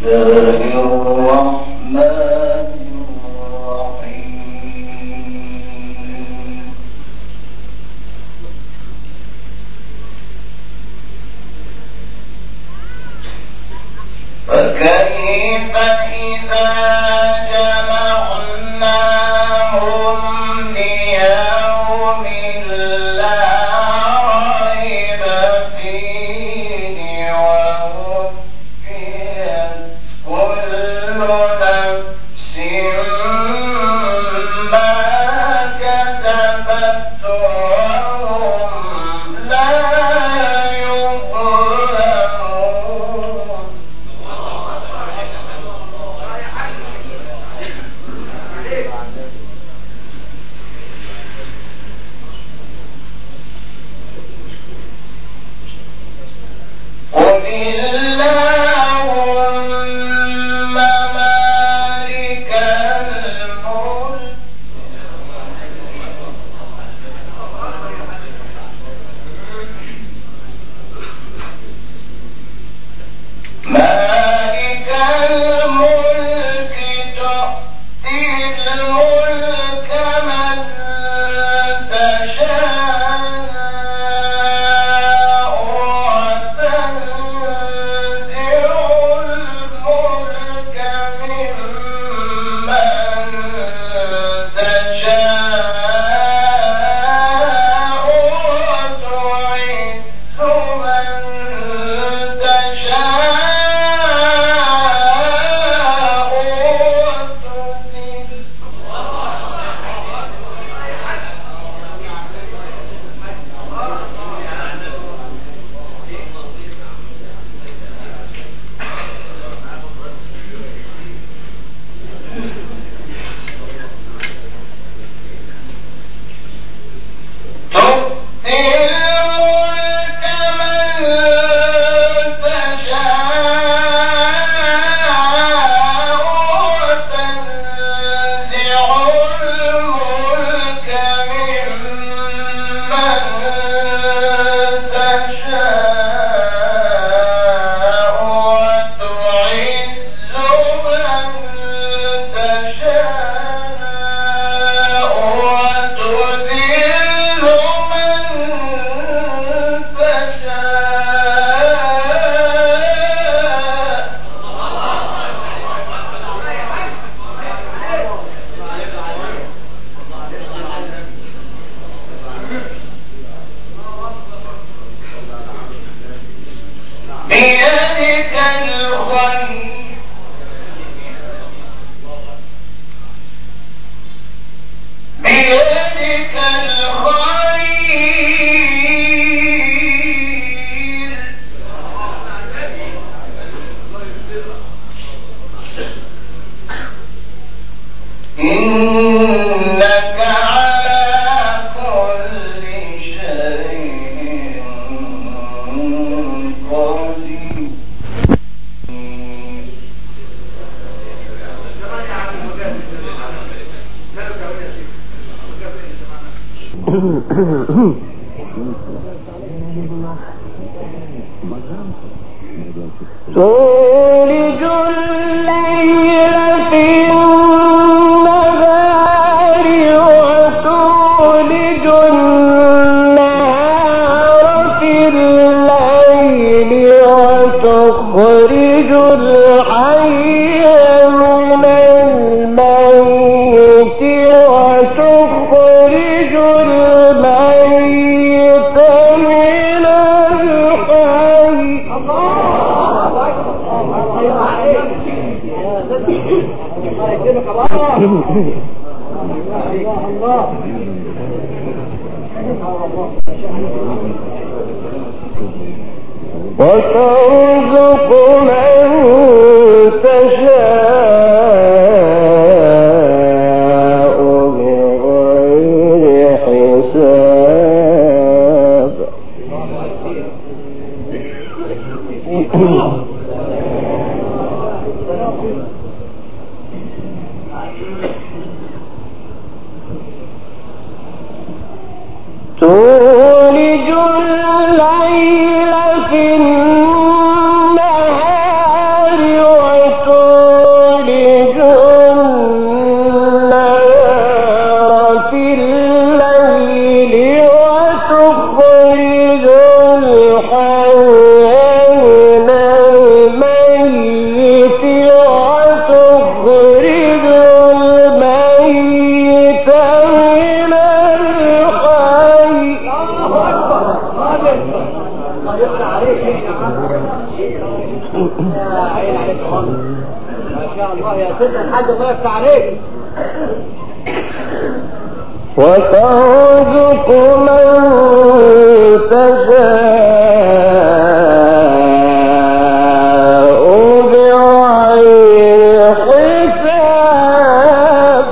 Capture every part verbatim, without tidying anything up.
فكيف إذا جمعناهم ليوم لا ريب فيه ووفيت كل نفس ما كسبت وهم لا بيدك الخير بيدك الخير إنك على كل شيء قدير. تولج الليل في النهار وتولج النهار في الليل وتخرج الحي من الميت وتخرج الميت من الحي. وترزق من تشاء بغير حساب. تولج الليل في النهار وتولج عين عليك خالص ما شاء الله يا سيدنا الحاج الله يفتح عليك. وترزق من تشاء بغير حساب.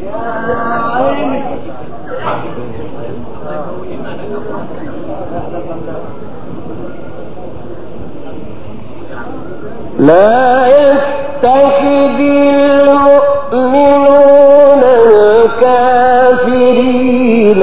لا يتخذ المؤمنون الكافرين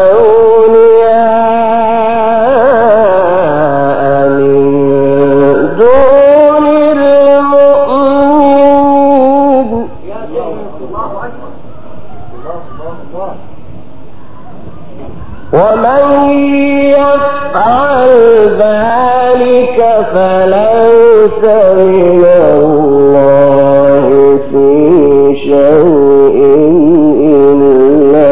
أولياء من دون المؤمنين ومن يفعل ذلك فليس من الله في شيء إلا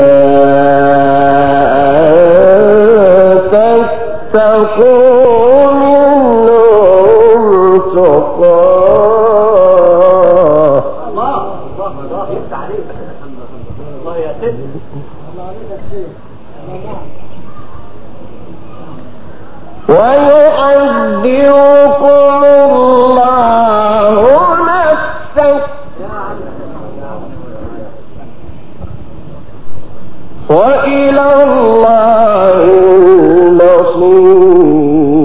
أن تتقوا منهم تقاه. الله الله الله يفتح عليك الله يا سيدنا الله عليك يا شيخ. ويحذركم الله نفسه وإلى الله المصير.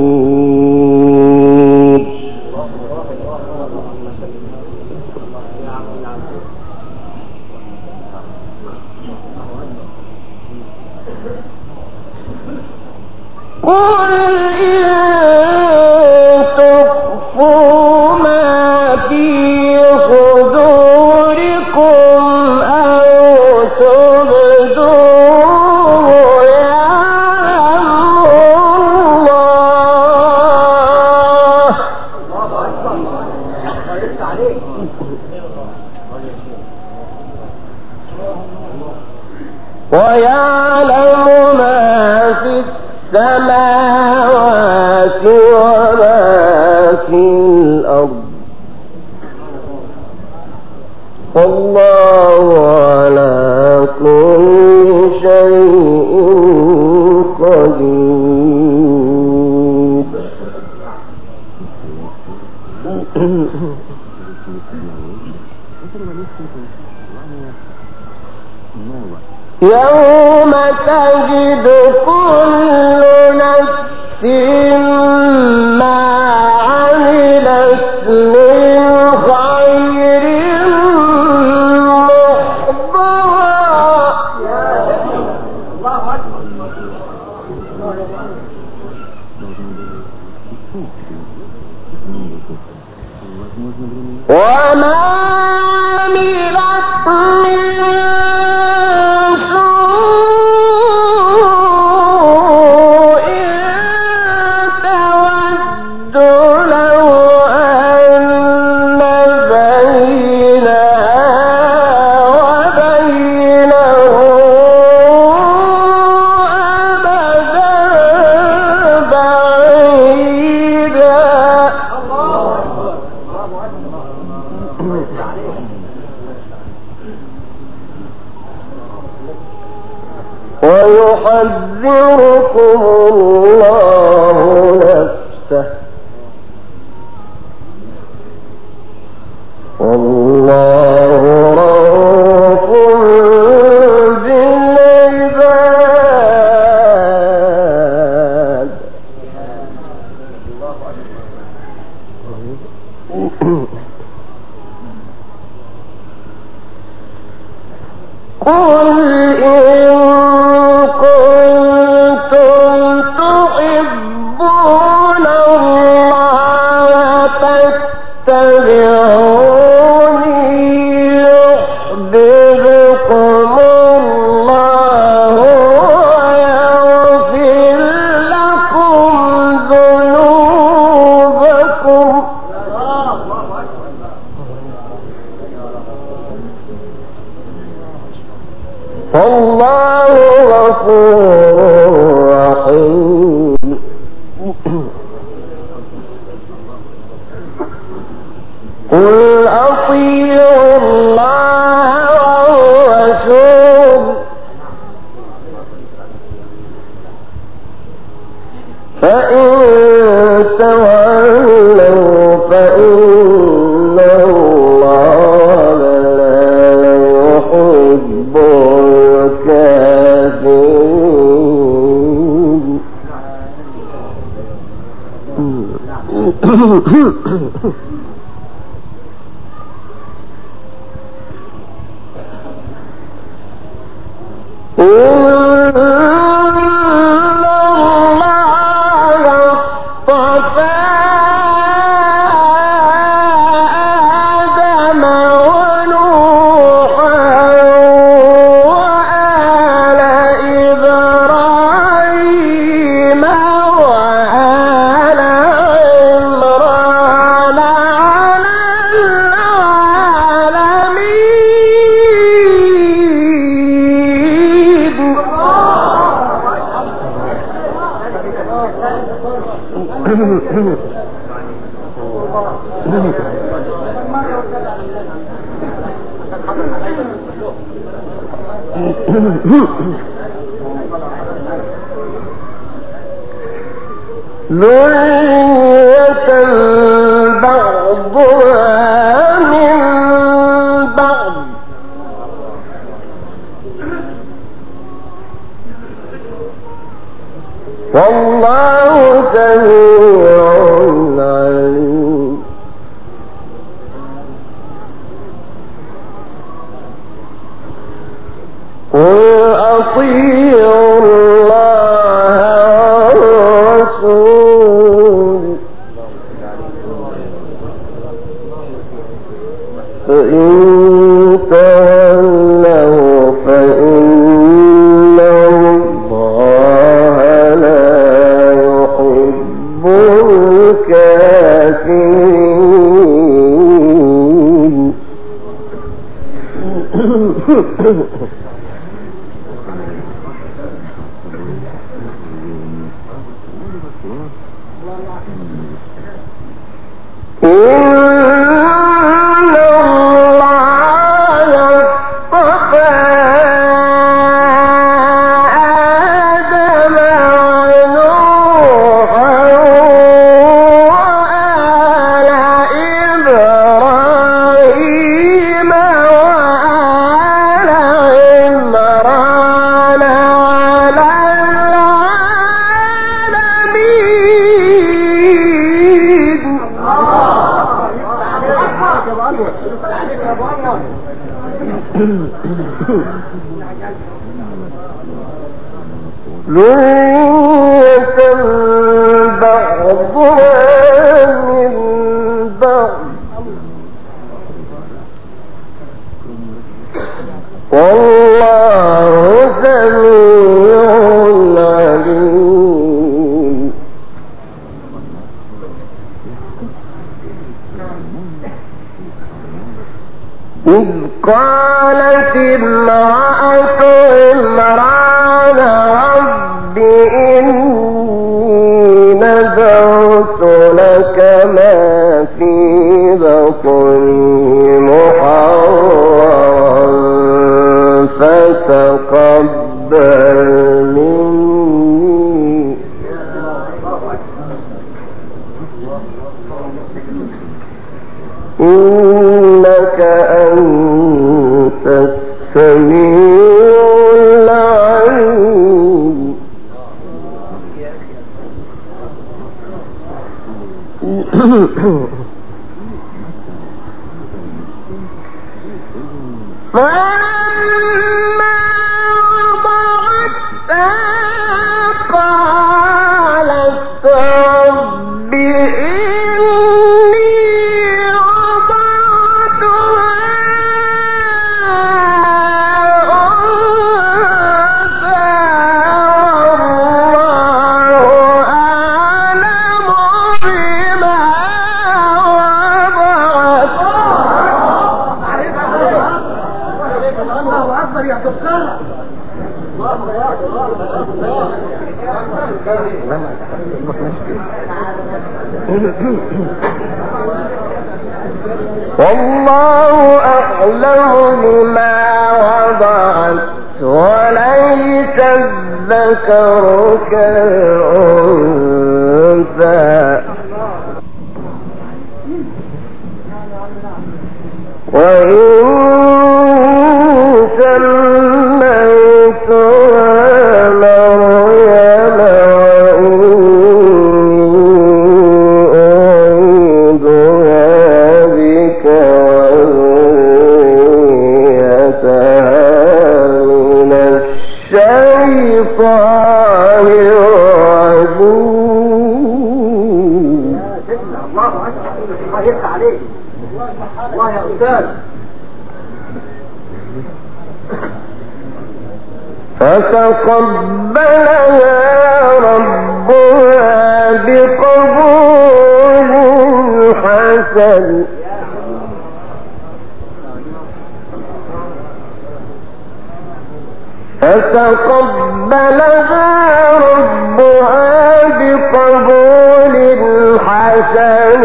قل إن تخفوا ما في صدوركم أو تبدوه يعلمه الله ويعلم ما في السماوات وما في الأرض والله على كل شيء قدير. يوم تجد كل نفس ما عملت من خير محضرا وما عملت من ويحذركم الله نفسه والله رؤوف بالعباد. قل إن كنتم تحبون الله فاتبعوني يحببكم الله ويغفر لكم ذنوبكم والله غفور رحيم. قل أطيعوا الله والرسول فإن تولوا فإن الله لا يحب الكافرين. ذرية بعضها من بعض والله سميع عليم. قل أطيعوا الله والرسول فإن تولوا فإن الله لا يحب الكافرين. إن الله اصطفى آدم ونوحا وآل إبراهيم وآل عمران على ذرية بعضها من بعض والله سميع عليم. إذ قالت امرأة عمران رب إني نذرت لك ما في بطني محررا فتقبل مني إنك أنت السميع العليم. فلما وضعتها قالت رب إني وضعتها أنثى والله أعلم بما وضعت. الله أكبر يا دكتور. والله أعلم بما وضعت وليس الذكر كالأنثى وإن سميتها مريم وأعيذها بك وذريتها من الشيطان الرجيم. الله أكبر. الله يفتح عليك. الله يا أستاذ. فتقبلها ربها بقبول حسن فتقبلها ربها بقبول حسن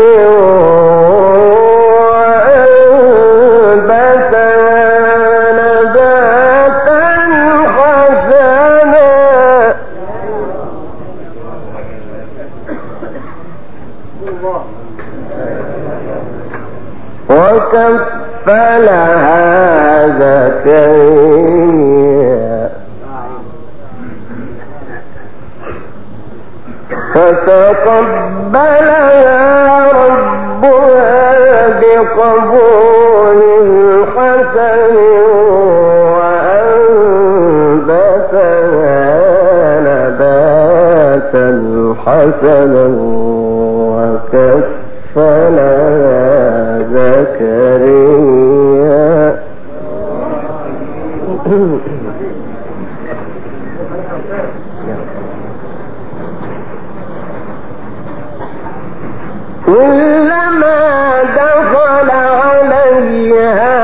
وكفلها زكريا فتقبلها ربها بقبول حسن وأنبتها نباتا حسنا وكفلها زكريا كلما دخل عليها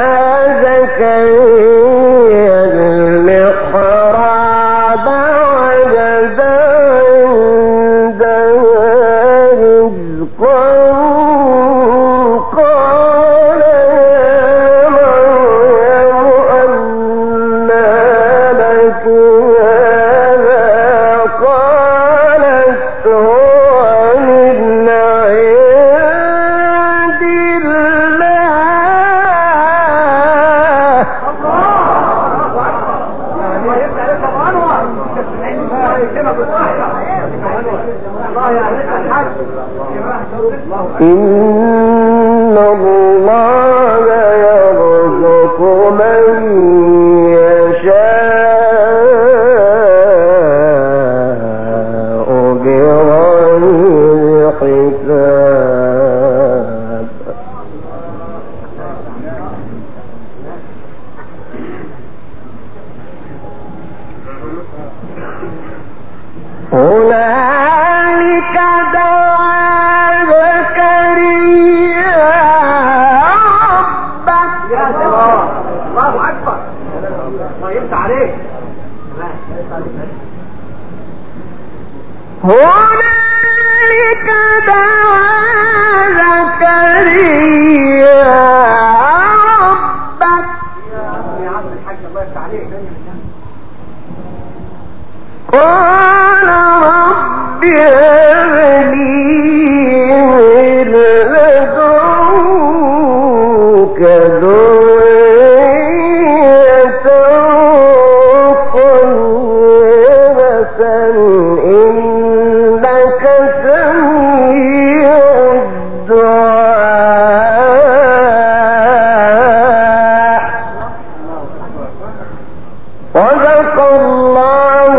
زكريا المحراب وجد عندها رزقا إن الله يرزق من يشاء بغير حساب. هنالك دعا زكريا ربه. الله أكبر. الله يفتح عليك. هنالك دعا زكريا ربه. يا عم الحاج الله يفتح عليك. قال رب هب لي من لدنك ذرية طيبة إنك سميع الدعاء. صدق الله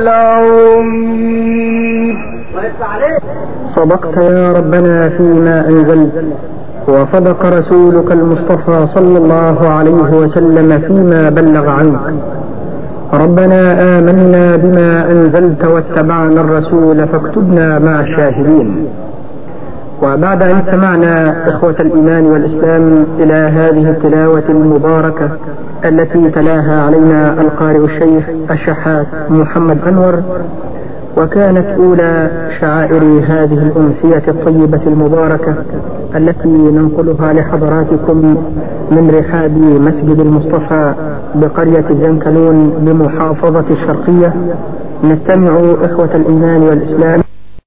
العظيم. صدقت يا ربنا فيما أنزلت، وصدق رسولك المصطفى صلى الله عليه وسلم فيما بلغ عنك. ربنا آمنا بما أنزلت واتبعنا الرسول فاكتبنا مع الشاهدين. وبعد أن استمعنا إخوة الإيمان والإسلام إلى هذه التلاوة المباركة التي تلاها علينا القارئ الشيخ الشحات محمد أنور، وكانت أولى شعائر هذه الأمسية الطيبة المباركة التي ننقلها لحضراتكم من رحاب مسجد المصطفى بقرية زنكلون بمحافظة الشرقية. نستمع إخوة الإيمان والإسلام